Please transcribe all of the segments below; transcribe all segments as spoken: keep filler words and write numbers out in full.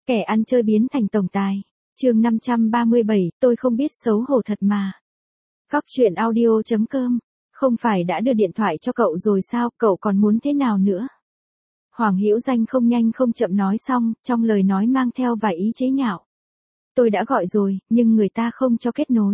Kẻ ăn chơi biến thành tổng tài. Chương năm trăm ba mươi bảy, tôi không biết xấu hổ thật mà. Góc truyện audio chấm com. Không phải đã đưa điện thoại cho cậu rồi sao, cậu còn muốn thế nào nữa? Hoàng Hữu Danh không nhanh không chậm nói xong, trong lời nói mang theo vài ý chế nhạo. Tôi đã gọi rồi, nhưng người ta không cho kết nối.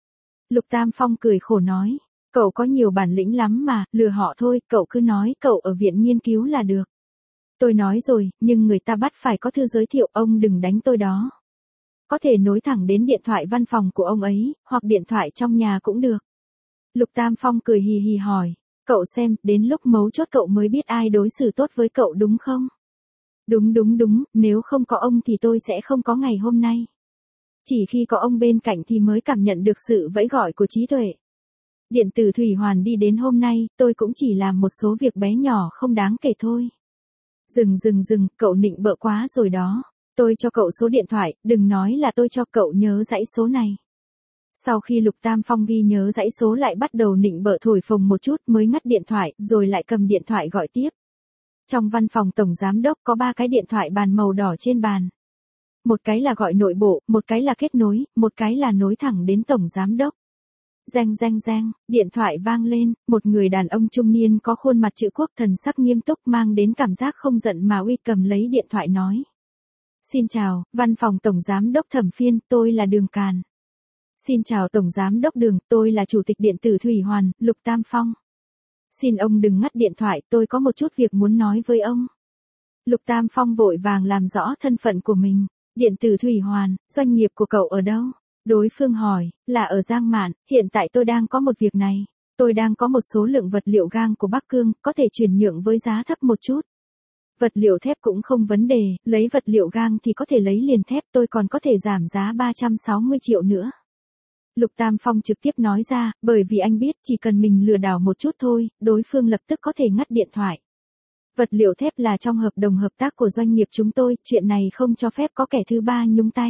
Lục Tam Phong cười khổ nói, cậu có nhiều bản lĩnh lắm mà, lừa họ thôi, cậu cứ nói cậu ở viện nghiên cứu là được. Tôi nói rồi, nhưng người ta bắt phải có thư giới thiệu, ông đừng đánh tôi đó. Có thể nối thẳng đến điện thoại văn phòng của ông ấy, hoặc điện thoại trong nhà cũng được. Lục Tam Phong cười hì hì hỏi, cậu xem, đến lúc mấu chốt cậu mới biết ai đối xử tốt với cậu đúng không? Đúng đúng đúng, nếu không có ông thì tôi sẽ không có ngày hôm nay. Chỉ khi có ông bên cạnh thì mới cảm nhận được sự vẫy gọi của trí tuệ. Điện tử Thủy Hoàn đi đến hôm nay, tôi cũng chỉ làm một số việc bé nhỏ không đáng kể thôi. Dừng dừng dừng, cậu nịnh bợ quá rồi đó. Tôi cho cậu số điện thoại, đừng nói là tôi cho cậu nhớ dãy số này. Sau khi Lục Tam Phong ghi nhớ dãy số lại bắt đầu nịnh bợ thổi phồng một chút mới ngắt điện thoại, rồi lại cầm điện thoại gọi tiếp. Trong văn phòng tổng giám đốc có ba cái điện thoại bàn màu đỏ trên bàn. Một cái là gọi nội bộ, một cái là kết nối, một cái là nối thẳng đến tổng giám đốc. Reng reng reng, điện thoại vang lên, một người đàn ông trung niên có khuôn mặt chữ quốc thần sắc nghiêm túc mang đến cảm giác không giận mà uy, cầm lấy điện thoại nói. Xin chào, văn phòng tổng giám đốc Thẩm Phiên, tôi là Đường Càn. Xin chào tổng giám đốc Đường, tôi là chủ tịch điện tử Thủy Hoàn, Lục Tam Phong. Xin ông đừng ngắt điện thoại, tôi có một chút việc muốn nói với ông. Lục Tam Phong vội vàng làm rõ thân phận của mình. Điện tử Thủy Hoàn, doanh nghiệp của cậu ở đâu? Đối phương hỏi, là ở Giang Mạn, hiện tại tôi đang có một việc này. Tôi đang có một số lượng vật liệu gang của Bắc Cương, có thể chuyển nhượng với giá thấp một chút. Vật liệu thép cũng không vấn đề, lấy vật liệu gang thì có thể lấy liền thép, tôi còn có thể giảm giá ba trăm sáu mươi triệu nữa. Lục Tam Phong trực tiếp nói ra, bởi vì anh biết chỉ cần mình lừa đảo một chút thôi, đối phương lập tức có thể ngắt điện thoại. Vật liệu thép là trong hợp đồng hợp tác của doanh nghiệp chúng tôi, chuyện này không cho phép có kẻ thứ ba nhúng tay.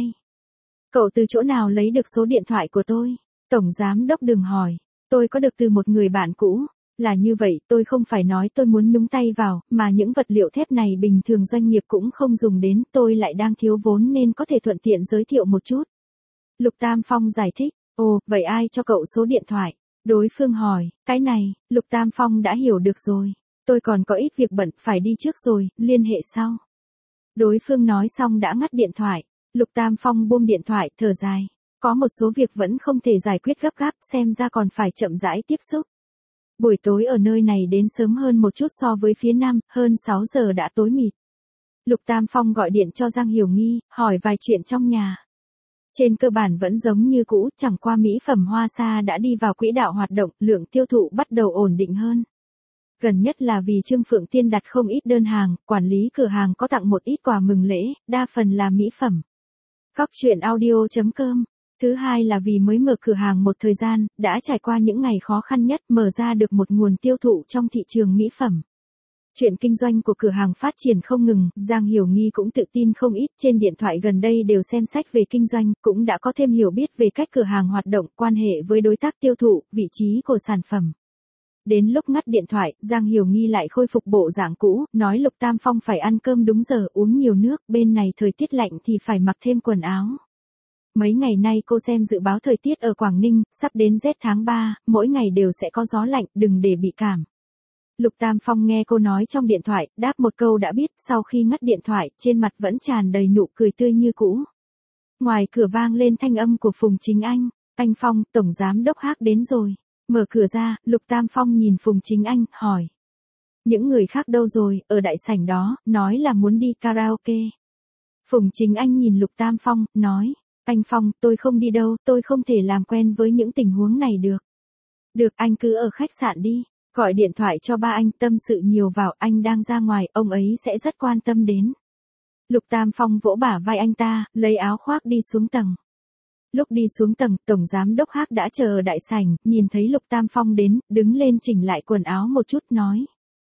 Cậu từ chỗ nào lấy được số điện thoại của tôi? Tổng giám đốc Đường hỏi, tôi có được từ một người bạn cũ. Là như vậy, tôi không phải nói tôi muốn nhúng tay vào, mà những vật liệu thép này bình thường doanh nghiệp cũng không dùng đến, tôi lại đang thiếu vốn nên có thể thuận tiện giới thiệu một chút. Lục Tam Phong giải thích, ồ, vậy ai cho cậu số điện thoại? Đối phương hỏi, cái này, Lục Tam Phong đã hiểu được rồi. Tôi còn có ít việc bận, phải đi trước rồi, liên hệ sau. Đối phương nói xong đã ngắt điện thoại. Lục Tam Phong buông điện thoại, thở dài. Có một số việc vẫn không thể giải quyết gấp gáp, xem ra còn phải chậm rãi tiếp xúc. Buổi tối ở nơi này đến sớm hơn một chút so với phía Nam, hơn sáu giờ đã tối mịt. Lục Tam Phong gọi điện cho Giang Hiểu Nghi, hỏi vài chuyện trong nhà. Trên cơ bản vẫn giống như cũ, chẳng qua mỹ phẩm Hoa Sa đã đi vào quỹ đạo hoạt động, lượng tiêu thụ bắt đầu ổn định hơn. Gần nhất là vì Trương Phượng Tiên đặt không ít đơn hàng, quản lý cửa hàng có tặng một ít quà mừng lễ, đa phần là mỹ phẩm. Góc truyện audio chấm com. Thứ hai là vì mới mở cửa hàng một thời gian, đã trải qua những ngày khó khăn nhất, mở ra được một nguồn tiêu thụ trong thị trường mỹ phẩm. Chuyện kinh doanh của cửa hàng phát triển không ngừng, Giang Hiểu Nghi cũng tự tin không ít, trên điện thoại gần đây đều xem sách về kinh doanh, cũng đã có thêm hiểu biết về cách cửa hàng hoạt động, quan hệ với đối tác tiêu thụ, vị trí của sản phẩm. Đến lúc ngắt điện thoại, Giang Hiểu Nghi lại khôi phục bộ dạng cũ, nói Lục Tam Phong phải ăn cơm đúng giờ, uống nhiều nước, bên này thời tiết lạnh thì phải mặc thêm quần áo. Mấy ngày nay cô xem dự báo thời tiết ở Quảng Ninh, sắp đến rét tháng ba, mỗi ngày đều sẽ có gió lạnh, đừng để bị cảm. Lục Tam Phong nghe cô nói trong điện thoại, đáp một câu đã biết, sau khi ngắt điện thoại, trên mặt vẫn tràn đầy nụ cười tươi như cũ. Ngoài cửa vang lên thanh âm của Phùng Chính Anh, anh Phong, tổng giám đốc Hắc đến rồi. Mở cửa ra, Lục Tam Phong nhìn Phùng Chính Anh, hỏi. Những người khác đâu rồi, ở đại sảnh đó, nói là muốn đi karaoke. Phùng Chính Anh nhìn Lục Tam Phong, nói. Anh Phong, tôi không đi đâu, tôi không thể làm quen với những tình huống này được. Được, anh cứ ở khách sạn đi. Gọi điện thoại cho ba anh, tâm sự nhiều vào, anh đang ra ngoài, ông ấy sẽ rất quan tâm đến. Lục Tam Phong vỗ bả vai anh ta, lấy áo khoác đi xuống tầng. Lúc đi xuống tầng, tổng giám đốc Hắc đã chờ ở đại sảnh, nhìn thấy Lục Tam Phong đến, đứng lên chỉnh lại quần áo một chút nói.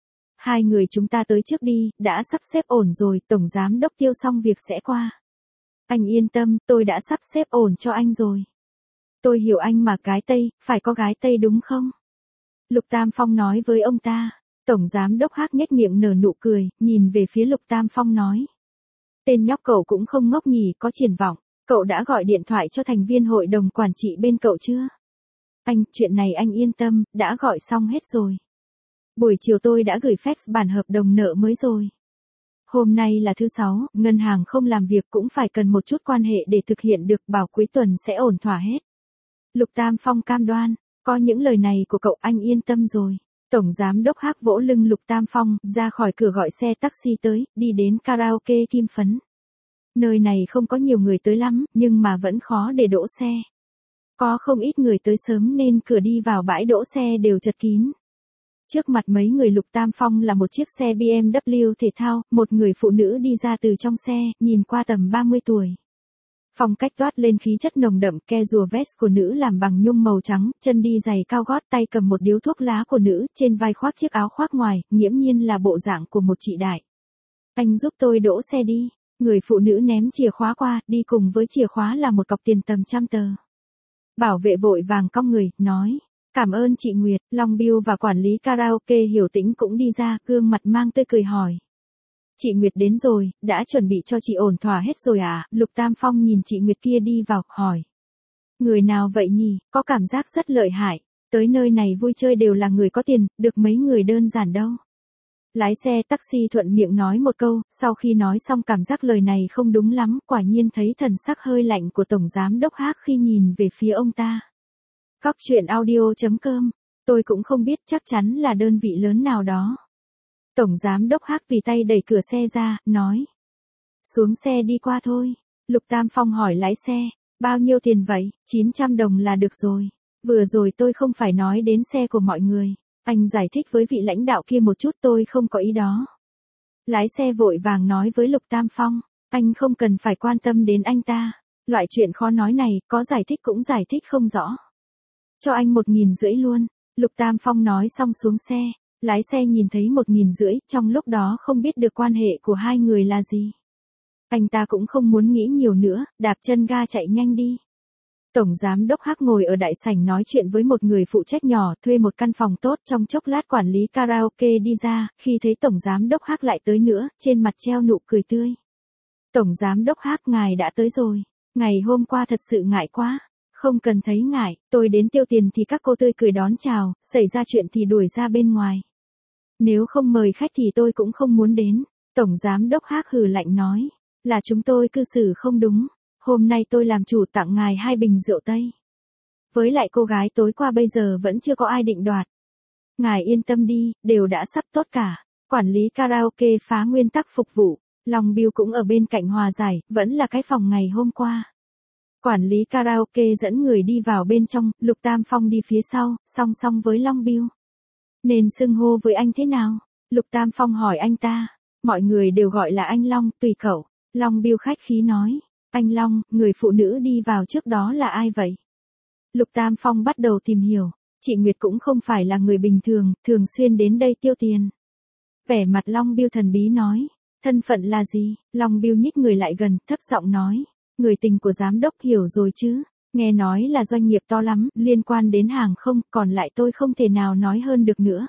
Hai người chúng ta tới trước đi, đã sắp xếp ổn rồi, tổng giám đốc Tiêu xong việc sẽ qua. Anh yên tâm, tôi đã sắp xếp ổn cho anh rồi. Tôi hiểu anh mà gái Tây, phải có gái Tây đúng không? Lục Tam Phong nói với ông ta. Tổng giám đốc Hắc nhếch miệng nở nụ cười, nhìn về phía Lục Tam Phong nói. Tên nhóc cậu cũng không ngốc nhỉ, có triển vọng. Cậu đã gọi điện thoại cho thành viên hội đồng quản trị bên cậu chưa? Anh, chuyện này anh yên tâm, đã gọi xong hết rồi. Buổi chiều tôi đã gửi fax bản hợp đồng nợ mới rồi. Hôm nay là thứ sáu, ngân hàng không làm việc cũng phải cần một chút quan hệ để thực hiện được, bảo cuối tuần sẽ ổn thỏa hết. Lục Tam Phong cam đoan, có những lời này của cậu anh yên tâm rồi. Tổng giám đốc Hắc vỗ lưng Lục Tam Phong, ra khỏi cửa gọi xe taxi tới, đi đến karaoke Kim Phấn. Nơi này không có nhiều người tới lắm, nhưng mà vẫn khó để đỗ xe. Có không ít người tới sớm nên cửa đi vào bãi đỗ xe đều chật kín. Trước mặt mấy người Lục Tam Phong là một chiếc xe bê em vê thể thao, một người phụ nữ đi ra từ trong xe, nhìn qua tầm ba mươi tuổi. Phong cách toát lên khí chất nồng đậm, ke rùa vest của nữ làm bằng nhung màu trắng, chân đi giày cao gót, tay cầm một điếu thuốc lá của nữ, trên vai khoác chiếc áo khoác ngoài, nghiễm nhiên là bộ dạng của một chị đại. Anh giúp tôi đỗ xe đi. Người phụ nữ ném chìa khóa qua, đi cùng với chìa khóa là một cọc tiền tầm trăm tờ. Bảo vệ vội vàng cong người, nói. Cảm ơn chị Nguyệt. Long Bill và quản lý karaoke Hiểu Tĩnh cũng đi ra, gương mặt mang tươi cười hỏi. Chị Nguyệt đến rồi, đã chuẩn bị cho chị ổn thỏa hết rồi à? Lục Tam Phong nhìn chị Nguyệt kia đi vào, hỏi. Người nào vậy nhỉ, có cảm giác rất lợi hại. Tới nơi này vui chơi đều là người có tiền, được mấy người đơn giản đâu. Lái xe taxi thuận miệng nói một câu, sau khi nói xong cảm giác lời này không đúng lắm, quả nhiên thấy thần sắc hơi lạnh của Tổng Giám Đốc Hắc khi nhìn về phía ông ta. Cóc truyện audio chấm com, tôi cũng không biết, chắc chắn là đơn vị lớn nào đó. Tổng Giám Đốc Hắc vì tay đẩy cửa xe ra, nói. Xuống xe đi qua thôi. Lục Tam Phong hỏi lái xe, bao nhiêu tiền vậy? chín trăm đồng là được rồi. Vừa rồi tôi không phải nói đến xe của mọi người. Anh giải thích với vị lãnh đạo kia một chút, tôi không có ý đó. Lái xe vội vàng nói với Lục Tam Phong, anh không cần phải quan tâm đến anh ta. Loại chuyện khó nói này, có giải thích cũng giải thích không rõ. Cho anh một nghìn rưỡi luôn. Lục Tam Phong nói xong xuống xe. Lái xe nhìn thấy một nghìn rưỡi, trong lúc đó không biết được quan hệ của hai người là gì. Anh ta cũng không muốn nghĩ nhiều nữa, đạp chân ga chạy nhanh đi. Tổng Giám Đốc Hắc ngồi ở đại sảnh nói chuyện với một người phụ trách nhỏ, thuê một căn phòng tốt, trong chốc lát quản lý karaoke đi ra, khi thấy Tổng Giám Đốc Hắc lại tới nữa, trên mặt treo nụ cười tươi. Tổng Giám Đốc Hắc, ngài đã tới rồi. Ngày hôm qua thật sự ngại quá. Không cần thấy ngại, tôi đến tiêu tiền thì các cô tươi cười đón chào, xảy ra chuyện thì đuổi ra bên ngoài. Nếu không mời khách thì tôi cũng không muốn đến. Tổng Giám Đốc Hắc hừ lạnh nói, là chúng tôi cư xử không đúng. Hôm nay tôi làm chủ tặng ngài hai bình rượu Tây. Với lại cô gái tối qua bây giờ vẫn chưa có ai định đoạt. Ngài yên tâm đi, đều đã sắp tốt cả. Quản lý karaoke phá nguyên tắc phục vụ. Long Bill cũng ở bên cạnh hòa giải, vẫn là cái phòng ngày hôm qua. Quản lý karaoke dẫn người đi vào bên trong, Lục Tam Phong đi phía sau, song song với Long Bill. Nên xưng hô với anh thế nào? Lục Tam Phong hỏi anh ta. Mọi người đều gọi là anh Long, tùy cậu. Long Bill khách khí nói. Anh Long, người phụ nữ đi vào trước đó là ai vậy? Lục Tam Phong bắt đầu tìm hiểu. Chị Nguyệt cũng không phải là người bình thường, thường xuyên đến đây tiêu tiền. Vẻ mặt Long Bill thần bí nói. Thân phận là gì? Long Bill nhích người lại gần, thấp giọng nói. Người tình của giám đốc, hiểu rồi chứ. Nghe nói là doanh nghiệp to lắm, liên quan đến hàng không, còn lại tôi không thể nào nói hơn được nữa.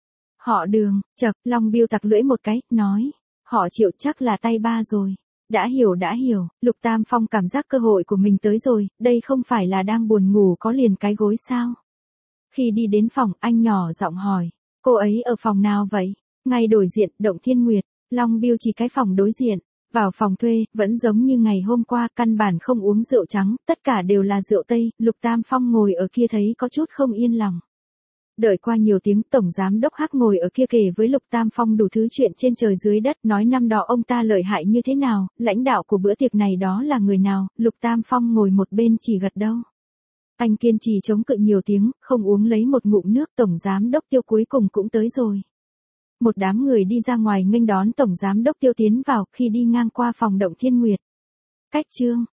Họ Đường, chậc, Long Bill tặc lưỡi một cái, nói. Họ Triệu chắc là tay ba rồi. Đã hiểu đã hiểu, Lục Tam Phong cảm giác cơ hội của mình tới rồi, đây không phải là đang buồn ngủ có liền cái gối sao. Khi đi đến phòng, anh nhỏ giọng hỏi, cô ấy ở phòng nào vậy? Ngay đối diện, Động Thiên Nguyệt. Long Bill chỉ cái phòng đối diện. Vào phòng thuê, vẫn giống như ngày hôm qua, căn bản không uống rượu trắng, tất cả đều là rượu Tây. Lục Tam Phong ngồi ở kia thấy có chút không yên lòng. Đợi qua nhiều tiếng, Tổng Giám Đốc Hắc ngồi ở kia kể với Lục Tam Phong đủ thứ chuyện trên trời dưới đất, nói năm đó ông ta lợi hại như thế nào, lãnh đạo của bữa tiệc này đó là người nào. Lục Tam Phong ngồi một bên chỉ gật đầu. Anh kiên trì chống cự nhiều tiếng, không uống lấy một ngụm nước. Tổng Giám Đốc Tiêu cuối cùng cũng tới rồi. Một đám người đi ra ngoài nghênh đón Tổng Giám Đốc Tiêu tiến vào, khi đi ngang qua phòng Động Thiên Nguyệt. Cách chương